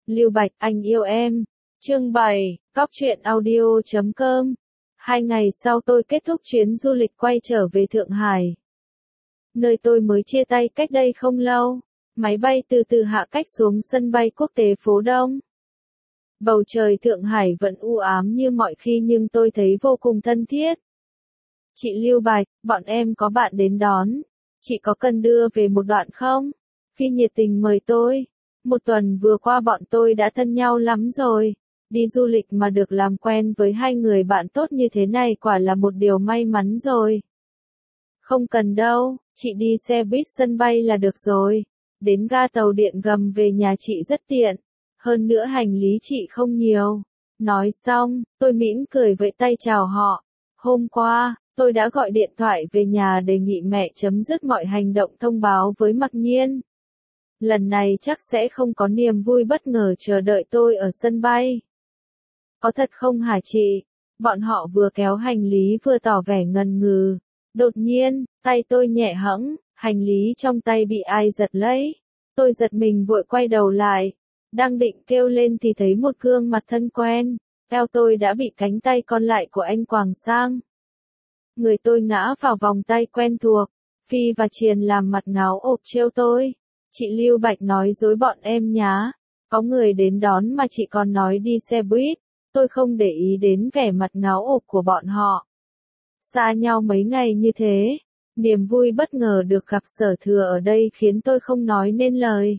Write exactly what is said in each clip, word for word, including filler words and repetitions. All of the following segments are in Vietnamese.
Lưu Bạch, anh yêu em. Chương bảy, cóc truyện audio chấm com. Hai ngày sau tôi kết thúc chuyến du lịch quay trở về Thượng Hải. Nơi tôi mới chia tay cách đây không lâu. Máy bay từ từ hạ cách xuống sân bay quốc tế phố Đông. Bầu trời Thượng Hải vẫn u ám như mọi khi nhưng tôi thấy vô cùng thân thiết. Chị Lưu Bạch, bọn em có bạn đến đón. Chị có cần đưa về một đoạn không? Phi nhiệt tình mời tôi. Một tuần vừa qua bọn tôi đã thân nhau lắm rồi. Đi du lịch mà được làm quen với hai người bạn tốt như thế này quả là một điều may mắn rồi. Không cần đâu, chị đi xe buýt sân bay là được rồi. Đến ga tàu điện ngầm về nhà chị rất tiện. Hơn nữa hành lý chị không nhiều. Nói xong, tôi mỉm cười vẫy tay chào họ. Hôm qua, tôi đã gọi điện thoại về nhà đề nghị mẹ chấm dứt mọi hành động thông báo với Mặc Nhiên. Lần này chắc sẽ không có niềm vui bất ngờ chờ đợi tôi ở sân bay. Có thật không hả chị? Bọn họ vừa kéo hành lý vừa tỏ vẻ ngần ngừ. Đột nhiên, tay tôi nhẹ hẫng, hành lý trong tay bị ai giật lấy. Tôi giật mình vội quay đầu lại. Đang định kêu lên thì thấy một gương mặt thân quen. Eo tôi đã bị cánh tay còn lại của anh quàng sang. Người tôi ngã vào vòng tay quen thuộc. Phi và Triền làm mặt ngáo ộp trêu tôi. Chị Lưu Bạch nói dối bọn em nhá. Có người đến đón mà chị còn nói đi xe buýt. Tôi không để ý đến vẻ mặt ngáo ộp của bọn họ. Xa nhau mấy ngày như thế. Niềm vui bất ngờ được gặp Sở Thừa ở đây khiến tôi không nói nên lời.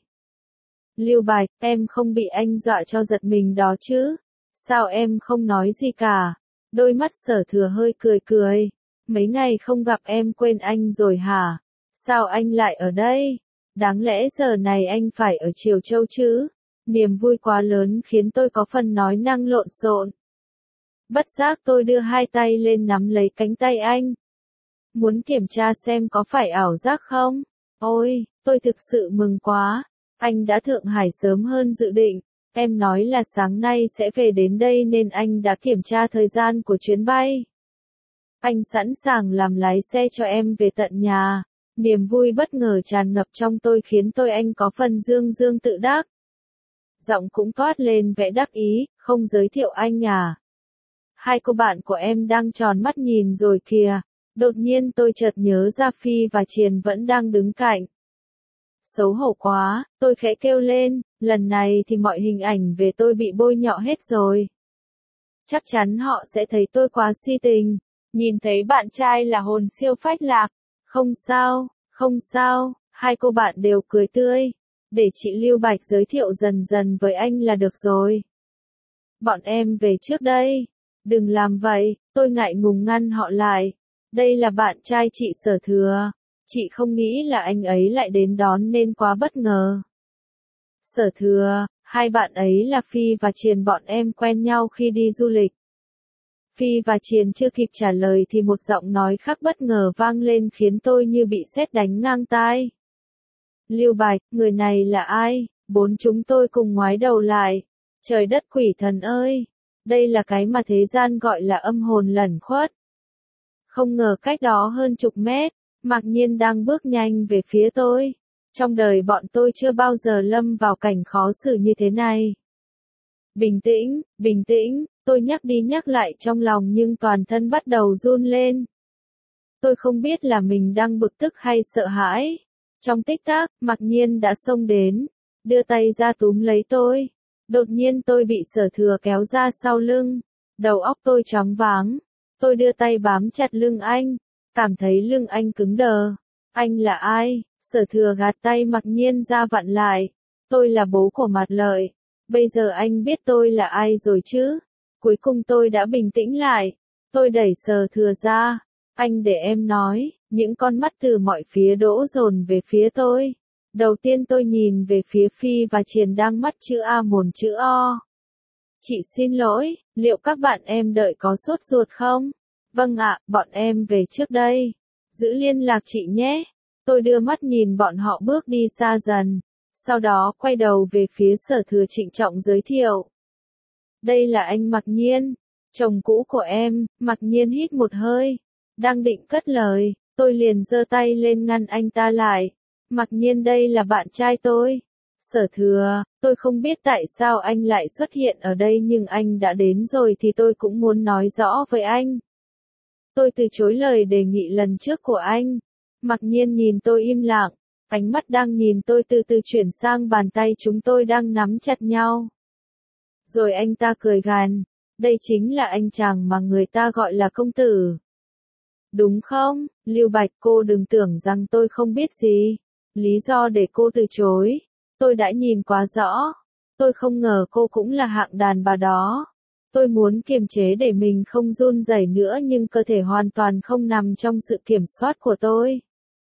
Lưu Bạch, em không bị anh dọa cho giật mình đó chứ? Sao em không nói gì cả? Đôi mắt Sở Thừa hơi cười cười. Mấy ngày không gặp em quên anh rồi hả? Sao anh lại ở đây? Đáng lẽ giờ này anh phải ở Triều Châu chứ? Niềm vui quá lớn khiến tôi có phần nói năng lộn xộn. Bất giác tôi đưa hai tay lên nắm lấy cánh tay anh. Muốn kiểm tra xem có phải ảo giác không? Ôi, tôi thực sự mừng quá. Anh đã Thượng Hải sớm hơn dự định. Em nói là sáng nay sẽ về đến đây nên anh đã kiểm tra thời gian của chuyến bay. Anh sẵn sàng làm lái xe cho em về tận nhà. Niềm vui bất ngờ tràn ngập trong tôi khiến tôi anh có phần dương dương tự đắc. Giọng cũng toát lên vẻ đắc ý, không giới thiệu anh à. Hai cô bạn của em đang tròn mắt nhìn rồi kìa. Đột nhiên tôi chợt nhớ ra Phi và Triền vẫn đang đứng cạnh. Xấu hổ quá, tôi khẽ kêu lên, lần này thì mọi hình ảnh về tôi bị bôi nhọ hết rồi. Chắc chắn họ sẽ thấy tôi quá si tình. Nhìn thấy bạn trai là hồn siêu phách lạc. Không sao, không sao, hai cô bạn đều cười tươi. Để chị Lưu Bạch giới thiệu dần dần với anh là được rồi. Bọn em về trước đây. Đừng làm vậy, tôi ngại ngùng ngăn họ lại. Đây là bạn trai chị Sở Thừa. Chị không nghĩ là anh ấy lại đến đón nên quá bất ngờ. Sở Thừa, hai bạn ấy là Phi và Triền, bọn em quen nhau khi đi du lịch. Phi và Triền chưa kịp trả lời thì một giọng nói khác bất ngờ vang lên khiến tôi như bị sét đánh ngang tai. Lưu Bạch, người này là ai? Bốn chúng tôi cùng ngoái đầu lại. Trời đất quỷ thần ơi! Đây là cái mà thế gian gọi là âm hồn lẩn khuất. Không ngờ cách đó hơn chục mét, Mặc Nhiên đang bước nhanh về phía tôi. Trong đời bọn tôi chưa bao giờ lâm vào cảnh khó xử như thế này. Bình tĩnh, bình tĩnh, tôi nhắc đi nhắc lại trong lòng nhưng toàn thân bắt đầu run lên. Tôi không biết là mình đang bực tức hay sợ hãi. Trong tích tắc, Mặc Nhiên đã xông đến, đưa tay ra túm lấy tôi. Đột nhiên tôi bị Sở Thừa kéo ra sau lưng. Đầu óc tôi choáng váng. Tôi đưa tay bám chặt lưng anh. Cảm thấy lưng anh cứng đờ. Anh là ai? Sở Thừa gạt tay Mặc Nhiên ra vặn lại. Tôi là bố của Mạt Lợi. Bây giờ anh biết tôi là ai rồi chứ? Cuối cùng tôi đã bình tĩnh lại. Tôi đẩy Sở Thừa ra. Anh để em nói. Những con mắt từ mọi phía đổ dồn về phía tôi. Đầu tiên tôi nhìn về phía Phi và Triền đang mắt chữ A mồm chữ O. Chị xin lỗi, liệu các bạn em đợi có sốt ruột không? Vâng ạ, bọn em về trước đây. Giữ liên lạc chị nhé. Tôi đưa mắt nhìn bọn họ bước đi xa dần. Sau đó quay đầu về phía Sở Thừa trịnh trọng giới thiệu. Đây là anh Mặc Nhiên, chồng cũ của em. Mặc Nhiên hít một hơi. Đang định cất lời, tôi liền giơ tay lên ngăn anh ta lại. Mặc Nhiên, đây là bạn trai tôi. Sở Thừa, tôi không biết tại sao anh lại xuất hiện ở đây nhưng anh đã đến rồi thì tôi cũng muốn nói rõ với anh. Tôi từ chối lời đề nghị lần trước của anh. Mặc Nhiên nhìn tôi im lặng, ánh mắt đang nhìn tôi từ từ chuyển sang bàn tay chúng tôi đang nắm chặt nhau. Rồi anh ta cười gằn, đây chính là anh chàng mà người ta gọi là công tử. Đúng không, Lưu Bạch, cô đừng tưởng rằng tôi không biết gì. Lý do để cô từ chối, tôi đã nhìn quá rõ. Tôi không ngờ cô cũng là hạng đàn bà đó. Tôi muốn kiềm chế để mình không run rẩy nữa nhưng cơ thể hoàn toàn không nằm trong sự kiểm soát của tôi.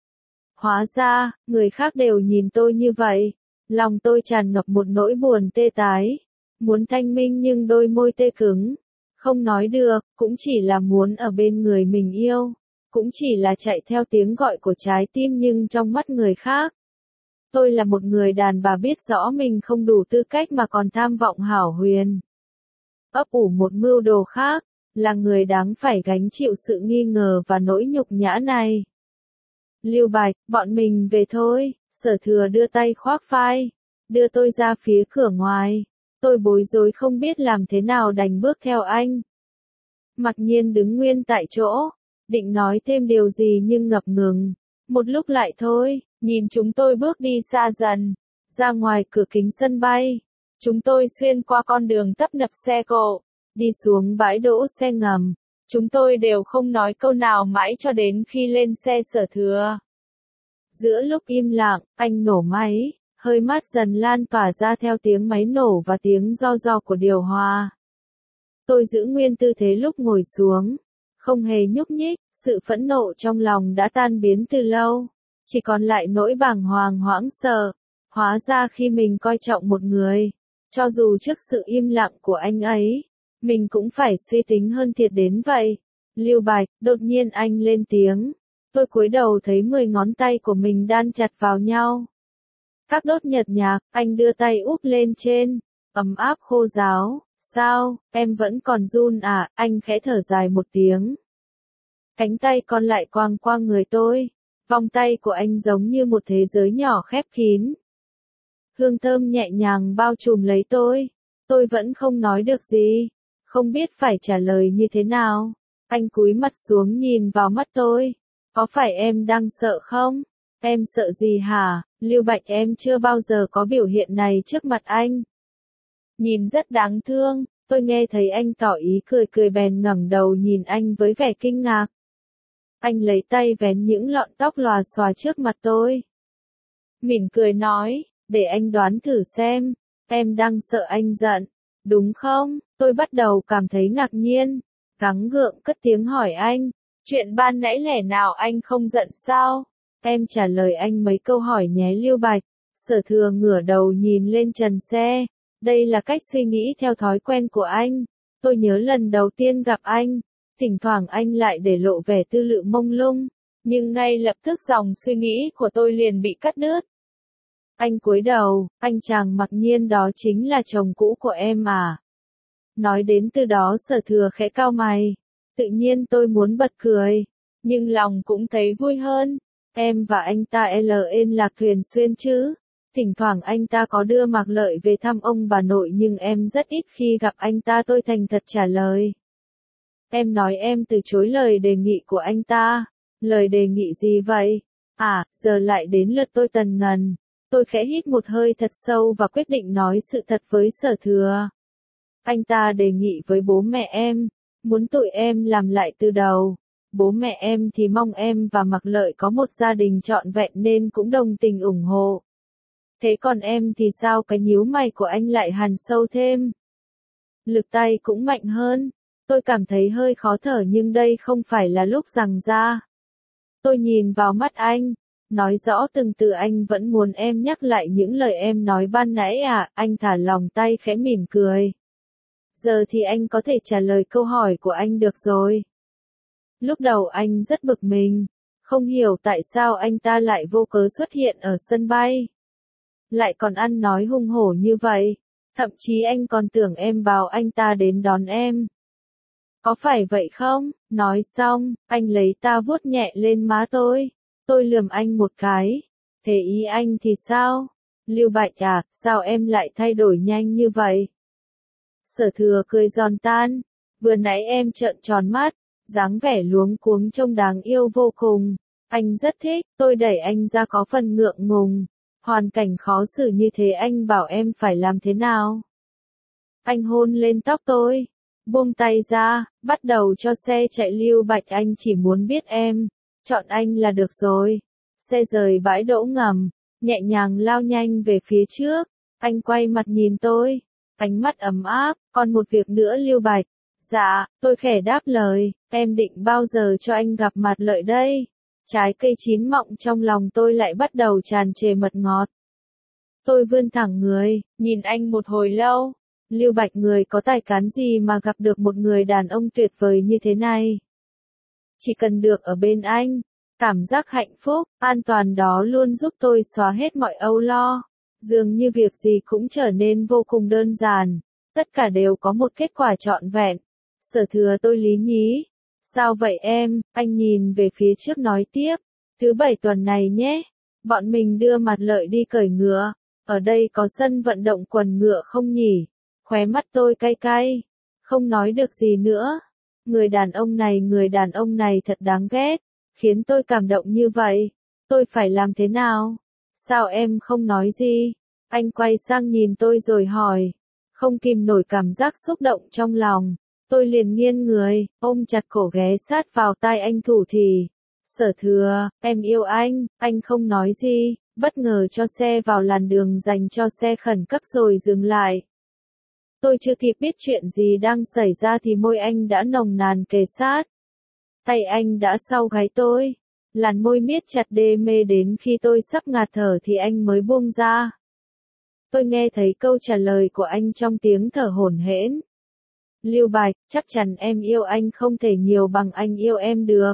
Hóa ra, người khác đều nhìn tôi như vậy. Lòng tôi tràn ngập một nỗi buồn tê tái. Muốn thanh minh nhưng đôi môi tê cứng. Không nói được, cũng chỉ là muốn ở bên người mình yêu. Cũng chỉ là chạy theo tiếng gọi của trái tim nhưng trong mắt người khác. Tôi là một người đàn bà biết rõ mình không đủ tư cách mà còn tham vọng hảo huyền. Ấp ủ một mưu đồ khác, là người đáng phải gánh chịu sự nghi ngờ và nỗi nhục nhã này. Lưu Bạch, bọn mình về thôi, Sở Thừa đưa tay khoác vai, đưa tôi ra phía cửa ngoài. Tôi bối rối không biết làm thế nào đành bước theo anh. Mặc Nhiên đứng nguyên tại chỗ, định nói thêm điều gì nhưng ngập ngừng. Một lúc lại thôi, nhìn chúng tôi bước đi xa dần, ra ngoài cửa kính sân bay. Chúng tôi xuyên qua con đường tấp nập xe cộ, đi xuống bãi đỗ xe ngầm. Chúng tôi đều không nói câu nào mãi cho đến khi lên xe Sở Thừa. Giữa lúc im lặng, anh nổ máy, hơi mát dần lan tỏa ra theo tiếng máy nổ và tiếng ro ro của điều hòa. Tôi giữ nguyên tư thế lúc ngồi xuống, không hề nhúc nhích, sự phẫn nộ trong lòng đã tan biến từ lâu, chỉ còn lại nỗi bàng hoàng hoảng sợ. Hóa ra khi mình coi trọng một người, cho dù trước sự im lặng của anh ấy, mình cũng phải suy tính hơn thiệt đến vậy. Lưu Bạch, đột nhiên anh lên tiếng. Tôi cúi đầu thấy mười ngón tay của mình đan chặt vào nhau. Các đốt nhợt nhạt, anh đưa tay úp lên trên, ấm áp khô ráo. Sao, em vẫn còn run à, anh khẽ thở dài một tiếng. Cánh tay còn lại quàng qua người tôi, vòng tay của anh giống như một thế giới nhỏ khép kín. Hương thơm nhẹ nhàng bao trùm lấy tôi, tôi vẫn không nói được gì, không biết phải trả lời như thế nào. Anh cúi mặt xuống nhìn vào mắt tôi, có phải em đang sợ không? Em sợ gì hả? Lưu Bạch, em chưa bao giờ có biểu hiện này trước mặt anh. Nhìn rất đáng thương, tôi nghe thấy anh tỏ ý cười cười bèn ngẩng đầu nhìn anh với vẻ kinh ngạc. Anh lấy tay vén những lọn tóc lòa xòa trước mặt tôi. Mỉm cười nói, để anh đoán thử xem, em đang sợ anh giận, đúng không? Tôi bắt đầu cảm thấy ngạc nhiên, gắng gượng cất tiếng hỏi anh, chuyện ban nãy lẽ nào anh không giận sao? Em trả lời anh mấy câu hỏi nhé Lưu Bạch. Sở Thừa ngửa đầu nhìn lên trần xe. Đây là cách suy nghĩ theo thói quen của anh. Tôi nhớ lần đầu tiên gặp anh, thỉnh thoảng anh lại để lộ vẻ tư lự mông lung, nhưng ngay lập tức dòng suy nghĩ của tôi liền bị cắt đứt. Anh cúi đầu, anh chàng Mặc Nhiên đó chính là chồng cũ của em à? Nói đến từ đó Sở Thừa khẽ cau mày. Tự nhiên tôi muốn bật cười, nhưng lòng cũng thấy vui hơn. Em và anh ta liên lạc thường xuyên chứ? Thỉnh thoảng anh ta có đưa Mạc Lợi về thăm ông bà nội nhưng em rất ít khi gặp anh ta. Tôi thành thật trả lời. Em nói em từ chối lời đề nghị của anh ta. Lời đề nghị gì vậy? À, giờ lại đến lượt tôi tần ngần. Tôi khẽ hít một hơi thật sâu và quyết định nói sự thật với Sở Thừa. Anh ta đề nghị với bố mẹ em, muốn tụi em làm lại từ đầu. Bố mẹ em thì mong em và Mạc Lợi có một gia đình trọn vẹn nên cũng đồng tình ủng hộ. Thế còn em thì sao? Cái nhíu mày của anh lại hằn sâu thêm. Lực tay cũng mạnh hơn. Tôi cảm thấy hơi khó thở nhưng đây không phải là lúc giằng ra. Tôi nhìn vào mắt anh, nói rõ từng từ anh vẫn muốn em nhắc lại những lời em nói ban nãy à? Anh thả lòng tay khẽ mỉm cười. Giờ thì anh có thể trả lời câu hỏi của anh được rồi. Lúc đầu anh rất bực mình, không hiểu tại sao anh ta lại vô cớ xuất hiện ở sân bay. Lại còn ăn nói hung hổ như vậy, thậm chí anh còn tưởng em bảo anh ta đến đón em. Có phải vậy không? Nói xong, anh lấy ta vuốt nhẹ lên má tôi. Tôi lườm anh một cái. Thế ý anh thì sao? Lưu Bạch à, sao em lại thay đổi nhanh như vậy? Sở Thừa cười giòn tan, vừa nãy em trợn tròn mắt, dáng vẻ luống cuống trông đáng yêu vô cùng. Anh rất thích, tôi đẩy anh ra có phần ngượng ngùng. Hoàn cảnh khó xử như thế anh bảo em phải làm thế nào? Anh hôn lên tóc tôi, buông tay ra, bắt đầu cho xe chạy. Lưu Bạch, anh chỉ muốn biết em, chọn anh là được rồi. Xe rời bãi đỗ ngầm, nhẹ nhàng lao nhanh về phía trước. Anh quay mặt nhìn tôi, ánh mắt ấm áp. Còn một việc nữa Lưu Bạch. Dạ, tôi khẽ đáp lời, em định bao giờ cho anh gặp mặt Lợi đây? Trái cây chín mọng trong lòng tôi lại bắt đầu tràn trề mật ngọt. Tôi vươn thẳng người, nhìn anh một hồi lâu. Lưu Bạch, người có tài cán gì mà gặp được một người đàn ông tuyệt vời như thế này? Chỉ cần được ở bên anh, cảm giác hạnh phúc, an toàn đó luôn giúp tôi xóa hết mọi âu lo. Dường như việc gì cũng trở nên vô cùng đơn giản, tất cả đều có một kết quả trọn vẹn. Sở Thừa, tôi lý nhí. Sao vậy em? Anh nhìn về phía trước nói tiếp. Thứ bảy tuần này nhé, bọn mình đưa Mặt Lợi đi cởi ngựa. Ở đây có sân vận động quần ngựa không nhỉ? Khóe mắt tôi cay cay, không nói được gì nữa. Người đàn ông này, người đàn ông này thật đáng ghét, khiến tôi cảm động như vậy. Tôi phải làm thế nào? Sao em không nói gì? Anh quay sang nhìn tôi rồi hỏi. Không kìm nổi cảm giác xúc động trong lòng, tôi liền nghiêng người, ôm chặt cổ ghé sát vào tai anh thủ thỉ. Sở Thừa, em yêu anh. Anh không nói gì, bất ngờ cho xe vào làn đường dành cho xe khẩn cấp rồi dừng lại. Tôi chưa kịp biết chuyện gì đang xảy ra thì môi anh đã nồng nàn kề sát. Tay anh đã sau gáy tôi, làn môi miết chặt đê mê đến khi tôi sắp ngạt thở thì anh mới buông ra. Tôi nghe thấy câu trả lời của anh trong tiếng thở hổn hển. Lưu Bạch, chắc chắn em yêu anh không thể nhiều bằng anh yêu em được.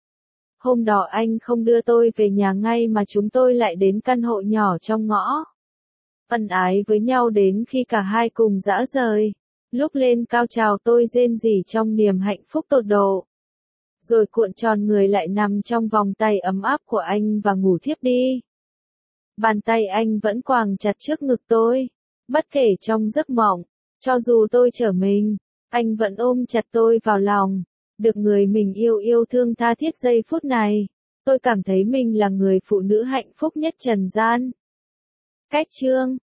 Hôm đó anh không đưa tôi về nhà ngay mà chúng tôi lại đến căn hộ nhỏ trong ngõ. Ân ái với nhau đến khi cả hai cùng dã rời. Lúc lên cao trào tôi rên rỉ trong niềm hạnh phúc tột độ. Rồi cuộn tròn người lại nằm trong vòng tay ấm áp của anh và ngủ thiếp đi. Bàn tay anh vẫn quàng chặt trước ngực tôi. Bất kể trong giấc mộng, cho dù tôi trở mình, anh vẫn ôm chặt tôi vào lòng. Được người mình yêu yêu thương tha thiết giây phút này, tôi cảm thấy mình là người phụ nữ hạnh phúc nhất trần gian. Cách chương